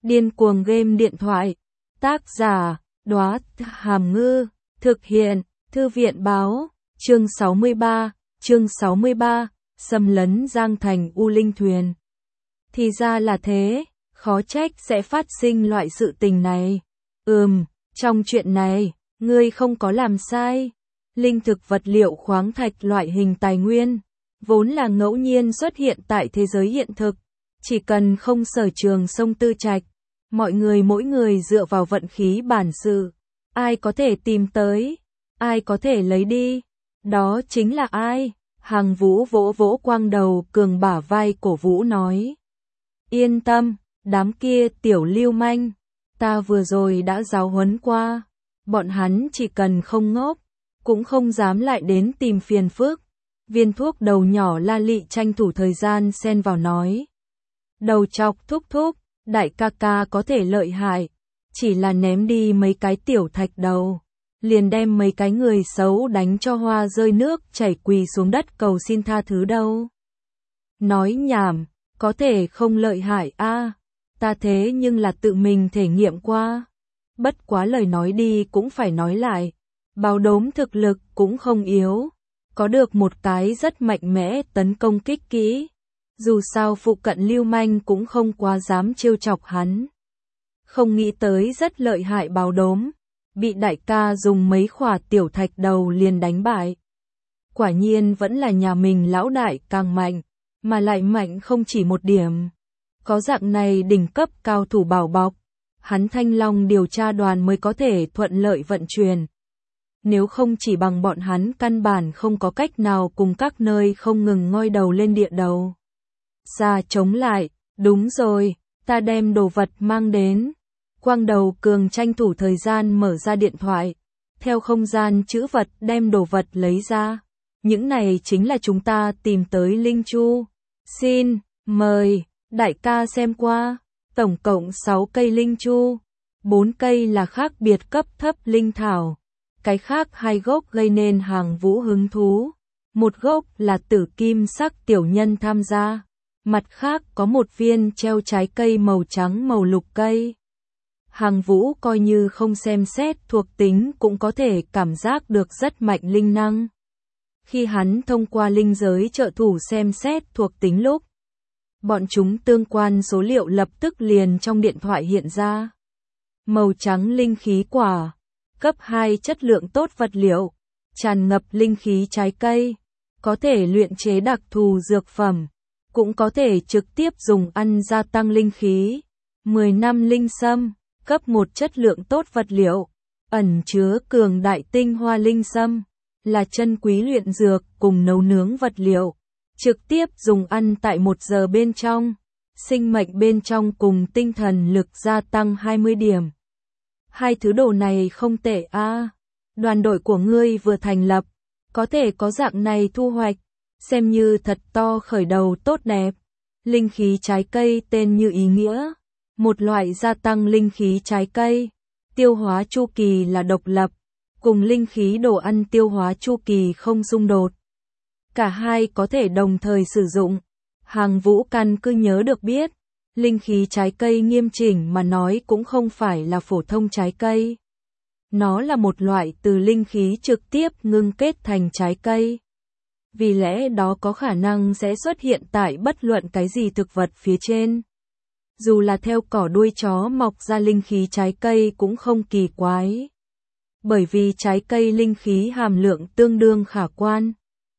Điên cuồng game điện thoại. Tác giả, Đóa Hàm Ngư. Thực hiện, Thư viện báo. Chương 63, xâm lấn Giang Thành U Linh thuyền. Thì ra là thế, khó trách sẽ phát sinh loại sự tình này. Trong chuyện này, ngươi không có làm sai. Linh thực vật liệu khoáng thạch loại hình tài nguyên, vốn là ngẫu nhiên xuất hiện tại thế giới hiện thực. Chỉ cần không sở trường sông Tư Trạch, mỗi người dựa vào vận khí bản sự. Ai có thể tìm tới, ai có thể lấy đi, đó chính là ai. Hằng Vũ vỗ vỗ Quang Đầu Cường bả vai cổ vũ nói. Yên tâm, đám kia tiểu lưu manh, ta vừa rồi đã giáo huấn qua. Bọn hắn chỉ cần không ngốc, cũng không dám lại đến tìm phiền phức. Viên thuốc đầu nhỏ La Lị tranh thủ thời gian xen vào nói. Đầu chọc thúc thúc, đại ca ca có thể lợi hại, chỉ là ném đi mấy cái tiểu thạch đầu, liền đem mấy cái người xấu đánh cho hoa rơi nước chảy quỳ xuống đất cầu xin tha thứ đâu. Nói nhảm, có thể không lợi hại a, ta thế nhưng là tự mình thể nghiệm qua. Bất quá lời nói đi cũng phải nói lại, Báo Đốm thực lực cũng không yếu, có được một cái rất mạnh mẽ tấn công kích kỹ. Dù sao phụ cận lưu manh cũng không quá dám trêu chọc hắn. Không nghĩ tới rất lợi hại Báo Đốm, bị đại ca dùng mấy khỏa tiểu thạch đầu liền đánh bại. Quả nhiên vẫn là nhà mình lão đại càng mạnh, mà lại mạnh không chỉ một điểm. Có dạng này đỉnh cấp cao thủ bảo bọc, hắn Thanh Long điều tra đoàn mới có thể thuận lợi vận chuyển. Nếu không chỉ bằng bọn hắn căn bản không có cách nào cùng các nơi không ngừng ngoi đầu lên địa đầu. Ra chống lại, đúng rồi, ta đem đồ vật mang đến. Quang Đầu Cường tranh thủ thời gian mở ra điện thoại, theo không gian trữ vật đem đồ vật lấy ra. Những này chính là chúng ta tìm tới Linh Chu. Xin, mời, đại ca xem qua. Tổng cộng 6 cây Linh Chu, 4 cây là khác biệt cấp thấp linh thảo. Cái khác 2 gốc gây nên Hằng Vũ hứng thú. Một gốc là tử kim sắc tiểu nhân tham gia. Mặt khác có một viên treo trái cây màu trắng màu lục cây. Hằng Vũ coi như không xem xét thuộc tính cũng có thể cảm giác được rất mạnh linh năng. Khi hắn thông qua linh giới trợ thủ xem xét thuộc tính lúc, bọn chúng tương quan số liệu lập tức liền trong điện thoại hiện ra. Màu trắng linh khí quả, cấp 2 chất lượng tốt vật liệu, tràn ngập linh khí trái cây, có thể luyện chế đặc thù dược phẩm, cũng có thể trực tiếp dùng ăn gia tăng linh khí. 10 năm linh sâm, cấp 1 chất lượng tốt vật liệu, ẩn chứa cường đại tinh hoa linh sâm, là chân quý luyện dược cùng nấu nướng vật liệu, trực tiếp dùng ăn tại 1 giờ bên trong, sinh mệnh bên trong cùng tinh thần lực gia tăng 20 điểm. 2 thứ đồ này không tệ a. Đoàn đội của ngươi vừa thành lập, có thể có dạng này thu hoạch, xem như thật to khởi đầu tốt đẹp. Linh khí trái cây tên như ý nghĩa, một loại gia tăng linh khí trái cây, tiêu hóa chu kỳ là độc lập, cùng linh khí đồ ăn tiêu hóa chu kỳ không xung đột. Cả hai có thể đồng thời sử dụng. Hằng Vũ căn cứ nhớ được biết, linh khí trái cây nghiêm chỉnh mà nói cũng không phải là phổ thông trái cây. Nó là một loại từ linh khí trực tiếp ngưng kết thành trái cây. Vì lẽ đó có khả năng sẽ xuất hiện tại bất luận cái gì thực vật phía trên. Dù là theo cỏ đuôi chó mọc ra linh khí trái cây cũng không kỳ quái. Bởi vì trái cây linh khí hàm lượng tương đương khả quan.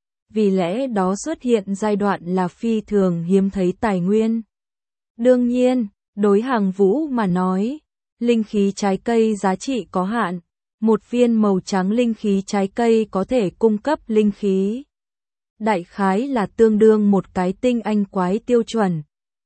Vì lẽ đó xuất hiện giai đoạn là phi thường hiếm thấy tài nguyên. Đương nhiên, đối Hằng Vũ mà nói, linh khí trái cây giá trị có hạn. Một viên màu trắng linh khí trái cây có thể cung cấp linh khí. Đại khái là tương đương một cái tinh anh quái tiêu chuẩn.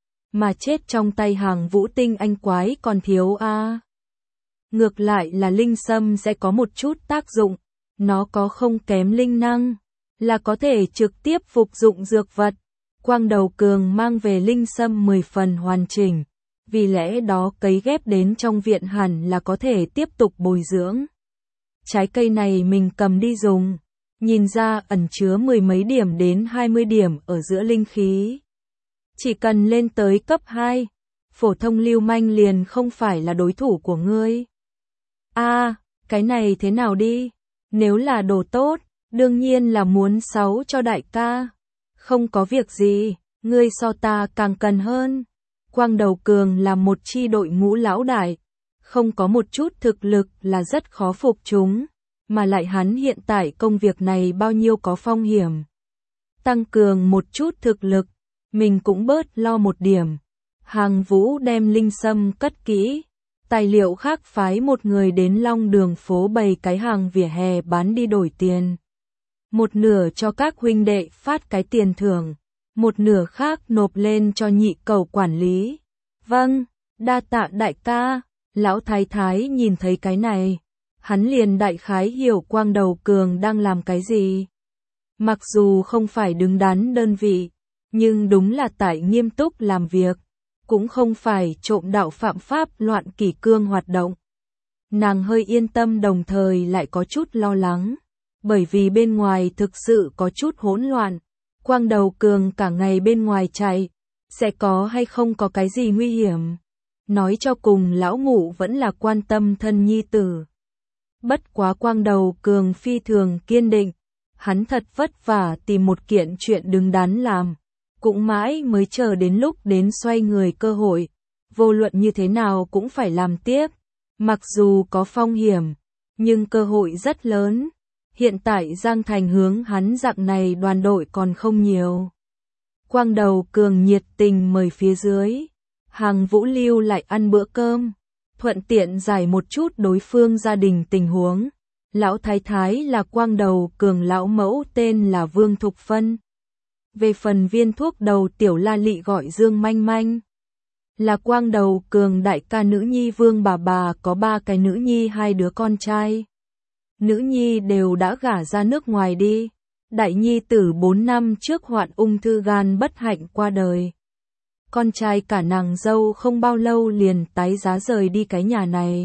Mà chết trong tay Hằng Vũ tinh anh quái còn thiếu a. Ngược lại là linh sâm sẽ có một chút tác dụng, nó có không kém linh năng, là có thể trực tiếp phục dụng dược vật. Quang Đầu Cường mang về linh sâm 10 phần hoàn chỉnh, vì lẽ đó cấy ghép đến trong viện hẳn là có thể tiếp tục bồi dưỡng. Trái cây này mình cầm đi dùng, nhìn ra ẩn chứa 10 mấy điểm đến 20 điểm ở giữa linh khí. Chỉ cần lên tới cấp 2, phổ thông lưu manh liền không phải là đối thủ của ngươi. Cái này thế nào đi? Nếu là đồ tốt, đương nhiên là muốn sáu cho đại ca. Không có việc gì, ngươi so ta càng cần hơn. Quang Đầu Cường là một chi đội ngũ lão đại, không có một chút thực lực là rất khó phục chúng, mà lại hắn hiện tại công việc này bao nhiêu có phong hiểm. Tăng cường một chút thực lực, mình cũng bớt lo một điểm. Hàng Vũ đem linh sâm cất kỹ, tài liệu khác phái một người đến Long Đường phố bày cái hàng vỉa hè bán đi đổi tiền. Một nửa cho các huynh đệ phát cái tiền thưởng, một nửa khác nộp lên cho nhị cầu quản lý. Vâng, đa tạ đại ca. Lão Thái Thái nhìn thấy cái này, hắn liền đại khái hiểu Quang Đầu Cường đang làm cái gì. Mặc dù không phải đứng đắn đơn vị, nhưng đúng là tại nghiêm túc làm việc, cũng không phải trộm đạo phạm pháp loạn kỷ cương hoạt động. Nàng hơi yên tâm đồng thời lại có chút lo lắng, bởi vì bên ngoài thực sự có chút hỗn loạn. Quang Đầu Cường cả ngày bên ngoài chạy, sẽ có hay không có cái gì nguy hiểm. Nói cho cùng lão ngũ vẫn là quan tâm thân nhi tử. Bất quá Quang Đầu Cường phi thường kiên định, hắn thật vất vả tìm một kiện chuyện đứng đắn làm, cũng mãi mới chờ đến lúc đến xoay người cơ hội, vô luận như thế nào cũng phải làm tiếp, mặc dù có phong hiểm, nhưng cơ hội rất lớn. Hiện tại Giang Thành hướng hắn dạng này đoàn đội còn không nhiều. Quang Đầu Cường nhiệt tình mời phía dưới, Hàng Vũ lưu lại ăn bữa cơm, thuận tiện giải một chút đối phương gia đình tình huống. Lão Thái Thái là Quang Đầu Cường lão mẫu tên là Vương Thục Phân. Về phần viên thuốc đầu tiểu la lị gọi Dương Manh Manh, là Quang Đầu Cường đại ca nữ nhi Vương bà có 3 cái nữ nhi 2 đứa con trai. Nữ nhi đều đã gả ra nước ngoài đi. Đại nhi tử 4 năm trước hoạn ung thư gan bất hạnh qua đời. Con trai cả nàng dâu không bao lâu liền tái giá rời đi cái nhà này.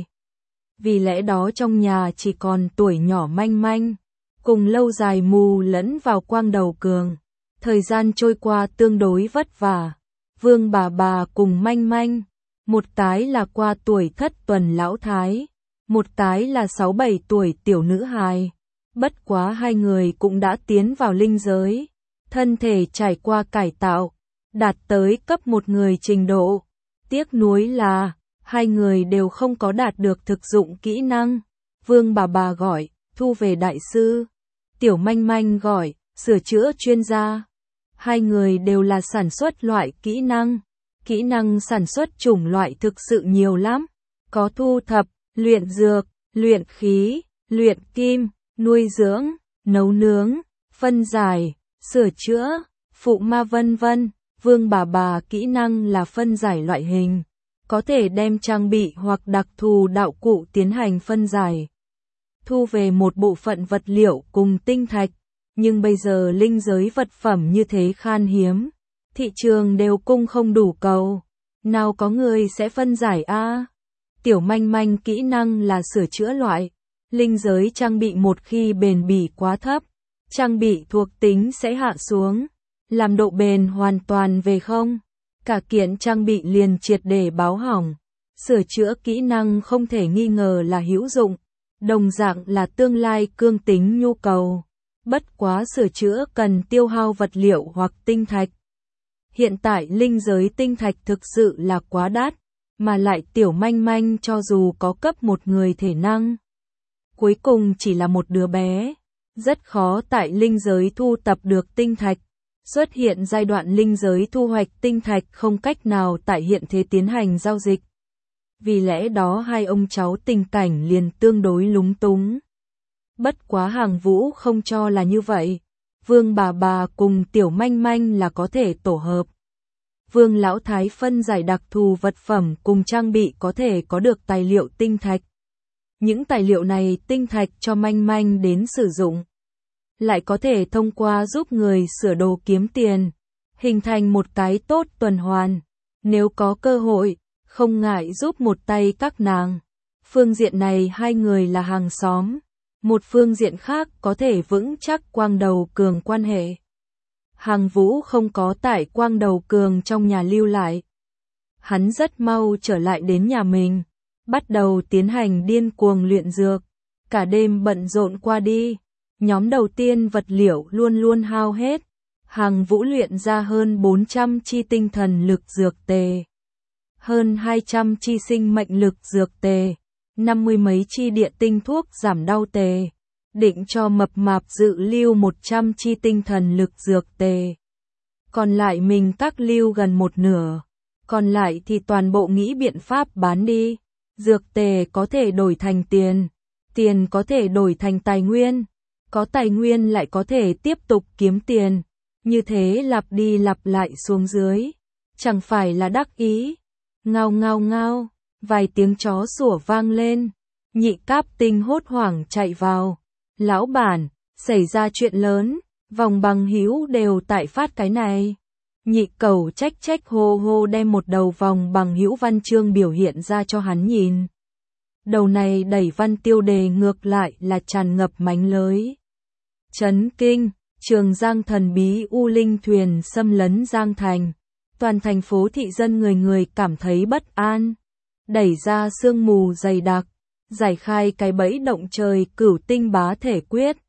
Vì lẽ đó trong nhà chỉ còn tuổi nhỏ Manh Manh, cùng lâu dài mù lẫn vào Quang Đầu Cường. Thời gian trôi qua tương đối vất vả. Vương bà cùng Manh Manh, một cái là qua tuổi thất tuần lão thái, một cái là 6-7 tuổi tiểu nữ hài. Bất quá hai người cũng đã tiến vào linh giới, thân thể trải qua cải tạo, đạt tới cấp một người trình độ. Tiếc nuối là, hai người đều không có đạt được thực dụng kỹ năng. Vương bà gọi, thu về đại sư. Tiểu Manh Manh gọi, sửa chữa chuyên gia. Hai người đều là sản xuất loại kỹ năng. Kỹ năng sản xuất chủng loại thực sự nhiều lắm. Có thu thập, luyện dược, luyện khí, luyện kim, nuôi dưỡng, nấu nướng, phân giải, sửa chữa, phụ ma vân vân. Vương bà kỹ năng là phân giải loại hình, có thể đem trang bị hoặc đặc thù đạo cụ tiến hành phân giải. Thu về một bộ phận vật liệu cùng tinh thạch, nhưng bây giờ linh giới vật phẩm như thế khan hiếm, thị trường đều cung không đủ cầu, nào có người sẽ phân giải a. Tiểu Manh Manh kỹ năng là sửa chữa loại, linh giới trang bị một khi bền bỉ quá thấp, trang bị thuộc tính sẽ hạ xuống, làm độ bền hoàn toàn về không, cả kiện trang bị liền triệt để báo hỏng. Sửa chữa kỹ năng không thể nghi ngờ là hữu dụng, đồng dạng là tương lai cương tính nhu cầu. Bất quá sửa chữa cần tiêu hao vật liệu hoặc tinh thạch. Hiện tại linh giới tinh thạch thực sự là quá đắt, mà lại Tiểu Manh Manh cho dù có cấp một người thể năng, cuối cùng chỉ là một đứa bé, rất khó tại linh giới thu tập được tinh thạch. Xuất hiện giai đoạn linh giới thu hoạch tinh thạch không cách nào tại hiện thế tiến hành giao dịch. Vì lẽ đó hai ông cháu tình cảnh liền tương đối lúng túng. Bất quá Hàng Vũ không cho là như vậy. Vương bà cùng Tiểu Manh Manh là có thể tổ hợp. Vương lão thái phân giải đặc thù vật phẩm cùng trang bị có thể có được tài liệu tinh thạch. Những tài liệu này tinh thạch cho Manh Manh đến sử dụng, lại có thể thông qua giúp người sửa đồ kiếm tiền, hình thành một cái tốt tuần hoàn. Nếu có cơ hội, không ngại giúp một tay các nàng. Phương diện này hai người là hàng xóm, một phương diện khác có thể vững chắc Quang Đầu Cường quan hệ. Hàng Vũ không có tại Quang Đầu Cường trong nhà lưu lại. Hắn rất mau trở lại đến nhà mình, bắt đầu tiến hành điên cuồng luyện dược, cả đêm bận rộn qua đi. Nhóm đầu tiên vật liệu luôn luôn hao hết, Hằng Vũ luyện ra hơn 400 chi tinh thần lực dược tề, hơn 200 chi sinh mệnh lực dược tề, 50 mấy chi địa tinh thuốc giảm đau tề, định cho mập mạp dự lưu 100 chi tinh thần lực dược tề. Còn lại mình các lưu gần một nửa, còn lại thì toàn bộ nghĩ biện pháp bán đi. Dược tề có thể đổi thành tiền, tiền có thể đổi thành tài nguyên, có tài nguyên lại có thể tiếp tục kiếm tiền, như thế lặp đi lặp lại xuống dưới, chẳng phải là đắc ý. Ngao ngao ngao, vài tiếng chó sủa vang lên, Nhị Cáp Tinh hốt hoảng chạy vào. Lão bản, xảy ra chuyện lớn, vòng bằng hữu đều tại phát cái này. Nhị Cẩu trách trách hô hô đem một đầu vòng bằng hữu văn chương biểu hiện ra cho hắn nhìn. Đầu này đẩy văn tiêu đề ngược lại là tràn ngập mánh lới. Chấn kinh, Trường Giang thần bí u linh thuyền xâm lấn Giang Thành. Toàn thành phố thị dân người người cảm thấy bất an. Đẩy ra sương mù dày đặc, giải khai cái bẫy động trời cửu tinh bá thể quyết.